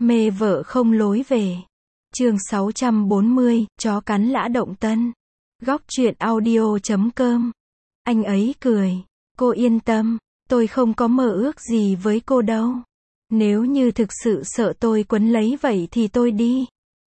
Mê vợ không lối về. Chương 640, chó cắn lã động tân. Góc truyện audio.com. Anh ấy cười. Cô yên tâm, tôi không có mơ ước gì với cô đâu. Nếu như thực sự sợ tôi quấn lấy vậy thì tôi đi.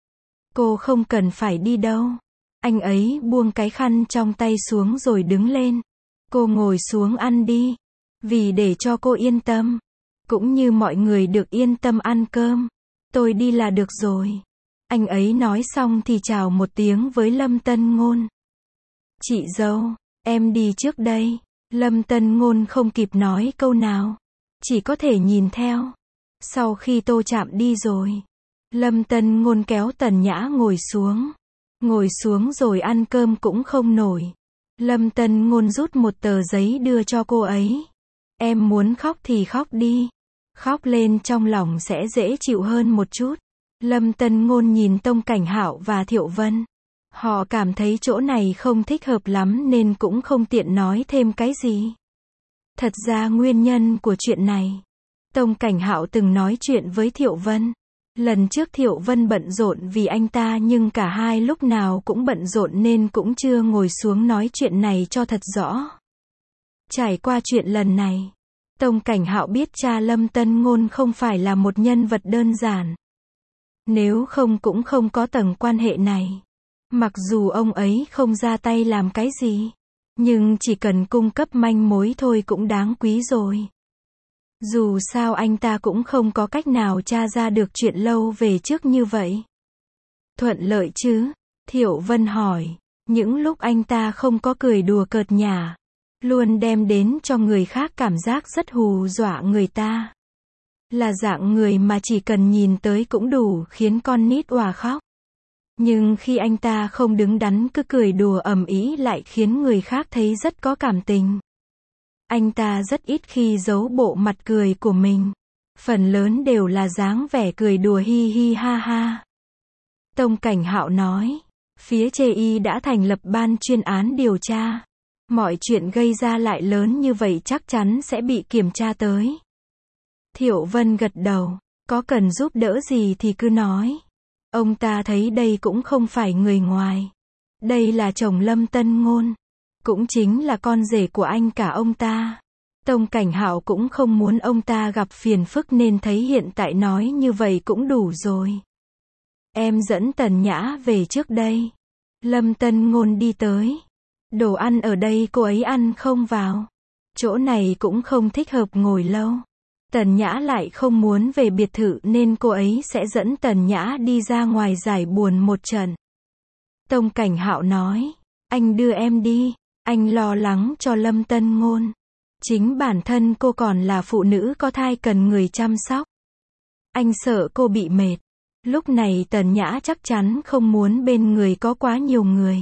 Cô không cần phải đi đâu. Anh ấy buông cái khăn trong tay xuống rồi đứng lên. Cô ngồi xuống ăn đi. Vì để cho cô yên tâm. Cũng như mọi người được yên tâm ăn cơm. Tôi đi là được rồi. Anh ấy nói xong thì chào một tiếng với Lâm Tân Ngôn. Chị dâu, em đi trước đây. Lâm Tân Ngôn không kịp nói câu nào. Chỉ có thể nhìn theo. Sau khi Tô Trạm đi rồi. Lâm Tân Ngôn kéo Tần Nhã ngồi xuống. Ngồi xuống rồi ăn cơm cũng không nổi. Lâm Tân Ngôn rút một tờ giấy đưa cho cô ấy. Em muốn khóc thì khóc đi. Khóc lên trong lòng sẽ dễ chịu hơn một chút. Lâm Tân Ngôn nhìn Tông Cảnh Hạo và Thiệu Vân. Họ cảm thấy chỗ này không thích hợp lắm nên cũng không tiện nói thêm cái gì. Thật ra nguyên nhân của chuyện này. Tông Cảnh Hạo từng nói chuyện với Thiệu Vân. Lần trước Thiệu Vân bận rộn vì anh ta nhưng cả hai lúc nào cũng bận rộn nên cũng chưa ngồi xuống nói chuyện này cho thật rõ. Trải qua chuyện lần này. Tông Cảnh Hạo biết cha Lâm Tân Ngôn không phải là một nhân vật đơn giản. Nếu không cũng không có tầng quan hệ này. Mặc dù ông ấy không ra tay làm cái gì. Nhưng chỉ cần cung cấp manh mối thôi cũng đáng quý rồi. Dù sao anh ta cũng không có cách nào tra ra được chuyện lâu về trước như vậy. Thuận lợi chứ? Thiệu Vân hỏi. Những lúc anh ta không có cười đùa cợt nhả. Luôn đem đến cho người khác cảm giác rất hù dọa người ta. Là dạng người mà chỉ cần nhìn tới cũng đủ khiến con nít òa khóc. Nhưng khi anh ta không đứng đắn cứ cười đùa ầm ĩ lại khiến người khác thấy rất có cảm tình. Anh ta rất ít khi giấu bộ mặt cười của mình. Phần lớn đều là dáng vẻ cười đùa hi hi ha ha. Tông Cảnh Hạo nói. Phía chê y đã thành lập ban chuyên án điều tra. Mọi chuyện gây ra lại lớn như vậy chắc chắn sẽ bị kiểm tra tới. Thiệu Vân gật đầu. Có cần giúp đỡ gì thì cứ nói. Ông ta thấy đây cũng không phải người ngoài. Đây là chồng Lâm Tân Ngôn. Cũng chính là con rể của anh cả ông ta. Tông Cảnh Hạo cũng không muốn ông ta gặp phiền phức nên thấy hiện tại nói như vậy cũng đủ rồi. Em dẫn Tần Nhã về trước đây. Lâm Tân Ngôn đi tới. Đồ ăn ở đây cô ấy ăn không vào. Chỗ này cũng không thích hợp ngồi lâu. Tần Nhã lại không muốn về biệt thự nên cô ấy sẽ dẫn Tần Nhã đi ra ngoài giải buồn một trận. Tông Cảnh Hạo nói. Anh đưa em đi. Anh lo lắng cho Lâm Tân Ngôn. Chính bản thân cô còn là phụ nữ có thai cần người chăm sóc. Anh sợ cô bị mệt. Lúc này Tần Nhã chắc chắn không muốn bên người có quá nhiều người.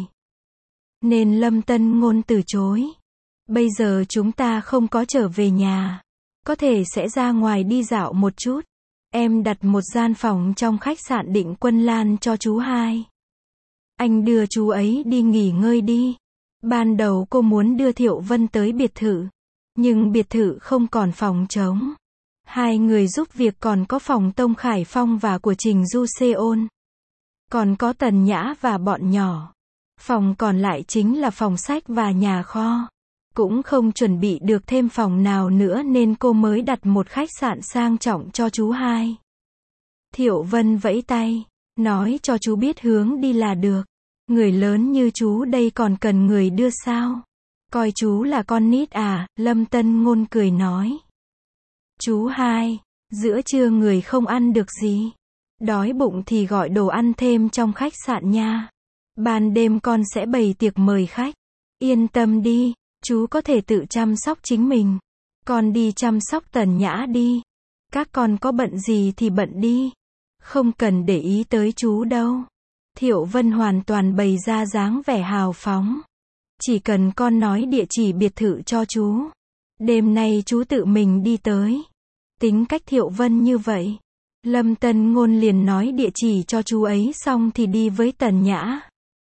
Nên Lâm Tân Ngôn từ chối. Bây giờ chúng ta không có trở về nhà. Có thể sẽ ra ngoài đi dạo một chút. Em đặt một gian phòng trong khách sạn Định Quân Lan cho chú hai. Anh đưa chú ấy đi nghỉ ngơi đi. Ban đầu cô muốn đưa Thiệu Vân tới biệt thự. Nhưng biệt thự không còn phòng trống. Hai người giúp việc còn có phòng Tông Khải Phong và của Trình Du Seon. Còn có Tần Nhã và bọn nhỏ. Phòng còn lại chính là phòng sách và nhà kho. Cũng không chuẩn bị được thêm phòng nào nữa nên cô mới đặt một khách sạn sang trọng cho chú hai. Thiệu Vân vẫy tay. Nói cho chú biết hướng đi là được. Người lớn như chú đây còn cần người đưa sao? Coi chú là con nít à? Lâm Tân Ngôn cười nói. Chú hai, giữa trưa người không ăn được gì. Đói bụng thì gọi đồ ăn thêm trong khách sạn nha. Ban đêm con sẽ bày tiệc mời khách. Yên tâm đi, chú có thể tự chăm sóc chính mình. Con đi chăm sóc Tần Nhã đi. Các con có bận gì thì bận đi. Không cần để ý tới chú đâu. Thiệu Vân hoàn toàn bày ra dáng vẻ hào phóng. Chỉ cần con nói địa chỉ biệt thự cho chú. Đêm nay chú tự mình đi tới. Tính cách Thiệu Vân như vậy. Lâm Tân Ngôn liền nói địa chỉ cho chú ấy xong thì đi với Tần Nhã.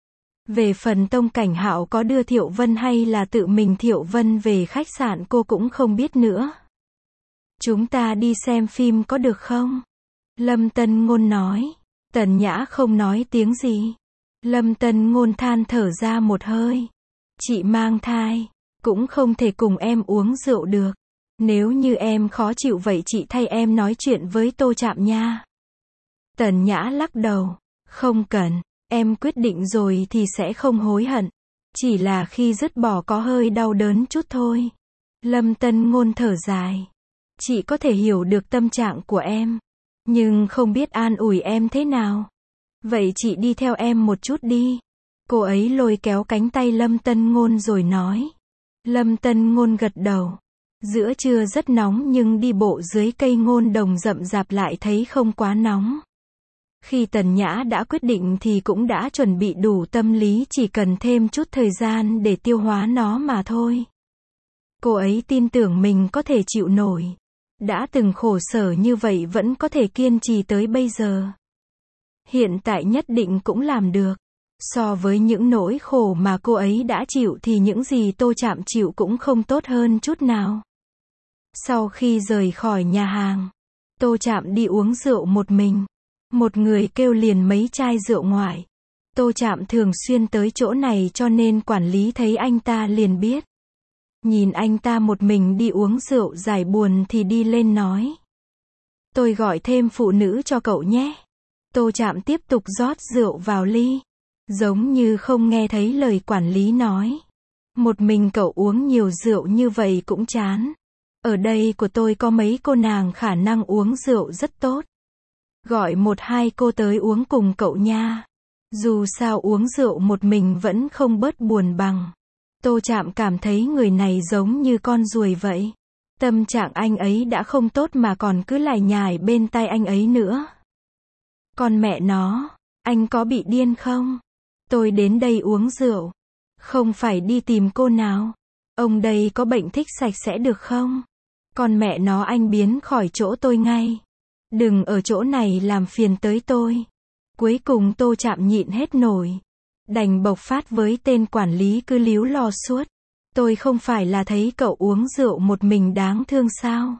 Về phần Tông Cảnh Hạo có đưa Thiệu Vân hay là tự mình Thiệu Vân về khách sạn cô cũng không biết nữa. Chúng ta đi xem phim có được không? Lâm Tân Ngôn nói. Tần Nhã không nói tiếng gì. Lâm Tân Ngôn than thở ra một hơi. Chị mang thai, cũng không thể cùng em uống rượu được. Nếu như em khó chịu vậy chị thay em nói chuyện với Tô Trạm nha. Tần Nhã lắc đầu. Không cần, em quyết định rồi thì sẽ không hối hận. Chỉ là khi dứt bỏ có hơi đau đớn chút thôi. Lâm Tân Ngôn thở dài. Chị có thể hiểu được tâm trạng của em, nhưng không biết an ủi em thế nào. Vậy chị đi theo em một chút đi. Cô ấy lôi kéo cánh tay Lâm Tân Ngôn rồi nói. Lâm Tân Ngôn gật đầu. Giữa trưa rất nóng nhưng đi bộ dưới cây ngôn đồng rậm rạp lại thấy không quá nóng. Khi Tần Nhã đã quyết định thì cũng đã chuẩn bị đủ tâm lý, chỉ cần thêm chút thời gian để tiêu hóa nó mà thôi. Cô ấy tin tưởng mình có thể chịu nổi. Đã từng khổ sở như vậy vẫn có thể kiên trì tới bây giờ. Hiện tại nhất định cũng làm được. So với những nỗi khổ mà cô ấy đã chịu thì những gì Tô Trạm chịu cũng không tốt hơn chút nào. Sau khi rời khỏi nhà hàng, Tô Trạm đi uống rượu một mình. Một người kêu liền mấy chai rượu ngoại. Tô Trạm thường xuyên tới chỗ này cho nên quản lý thấy anh ta liền biết. Nhìn anh ta một mình đi uống rượu giải buồn thì đi lên nói. Tôi gọi thêm phụ nữ cho cậu nhé. Tô Trạm tiếp tục rót rượu vào ly. Giống như không nghe thấy lời quản lý nói. Một mình cậu uống nhiều rượu như vậy cũng chán. Ở đây của tôi có mấy cô nàng khả năng uống rượu rất tốt. Gọi một hai cô tới uống cùng cậu nha. Dù sao uống rượu một mình vẫn không bớt buồn bằng. Tô Trạm cảm thấy người này giống như con ruồi vậy. Tâm trạng anh ấy đã không tốt mà còn cứ lải nhải bên tai anh ấy nữa. Con mẹ nó, anh có bị điên không? Tôi đến đây uống rượu, không phải đi tìm cô nào. Ông đây có bệnh thích sạch sẽ được không? Con mẹ nó anh biến khỏi chỗ tôi ngay. Đừng ở chỗ này làm phiền tới tôi. Cuối cùng Tô Trạm nhịn hết nổi. Đành bộc phát với tên quản lý cứ líu lo suốt. Tôi không phải là thấy cậu uống rượu một mình đáng thương sao?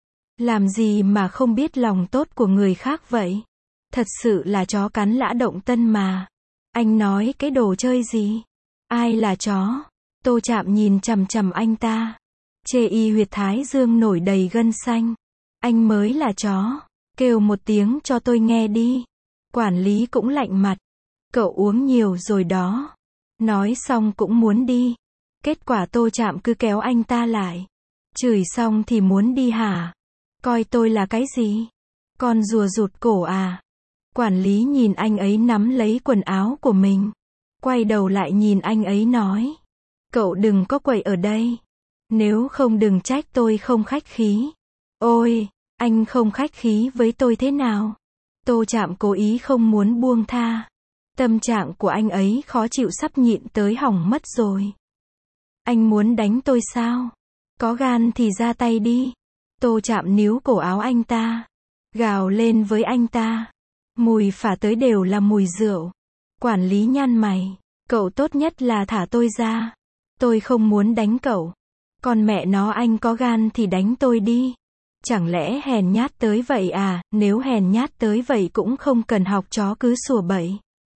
Làm gì mà không biết lòng tốt của người khác vậy? Thật sự là chó cắn lã động tân mà. Anh nói cái đồ chơi gì? Ai là chó? Tô Trạm nhìn chằm chằm anh ta. Chê y huyệt thái dương nổi đầy gân xanh. Anh mới là chó. Kêu một tiếng cho tôi nghe đi. Quản lý cũng lạnh mặt. Cậu uống nhiều rồi đó. Nói xong cũng muốn đi. Kết quả Tô Trạm cứ kéo anh ta lại. Chửi xong thì muốn đi hả? Coi tôi là cái gì? Con rùa rụt cổ à? Quản lý nhìn anh ấy nắm lấy quần áo của mình. Quay đầu lại nhìn anh ấy nói. Cậu đừng có quậy ở đây. Nếu không đừng trách tôi không khách khí. Ôi, anh không khách khí với tôi thế nào? Tô Trạm cố ý không muốn buông tha. Tâm trạng của anh ấy khó chịu sắp nhịn tới hỏng mất rồi. Anh muốn đánh tôi sao? Có gan thì ra tay đi. Tô Trạm níu cổ áo anh ta. Gào lên với anh ta. Mùi phả tới đều là mùi rượu. Quản lý nhăn mày. Cậu tốt nhất là thả tôi ra. Tôi không muốn đánh cậu. Còn mẹ nó anh có gan thì đánh tôi đi. Chẳng lẽ hèn nhát tới vậy à? Nếu hèn nhát tới vậy cũng không cần học chó cứ sủa bậy.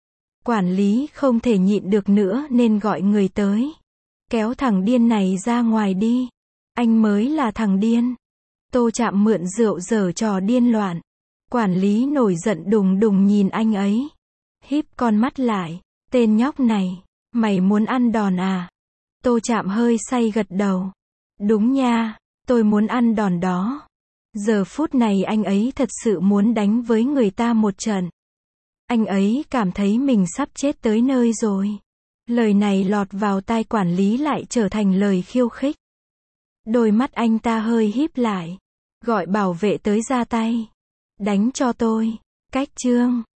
Quản lý không thể nhịn được nữa nên gọi người tới. Kéo thằng điên này ra ngoài đi. Anh mới là thằng điên. Tô Trạm mượn rượu giở trò điên loạn. Quản lý nổi giận đùng đùng nhìn anh ấy. Híp con mắt lại. Tên nhóc này, mày muốn ăn đòn à? Tô Trạm hơi say gật đầu. Đúng nha, tôi muốn ăn đòn đó. Giờ phút này anh ấy thật sự muốn đánh với người ta một trận. Anh ấy cảm thấy mình sắp chết tới nơi rồi. Lời này lọt vào tai quản lý lại trở thành lời khiêu khích. Đôi mắt anh ta hơi híp lại. Gọi bảo vệ tới ra tay. Đánh cho tôi. Cách chương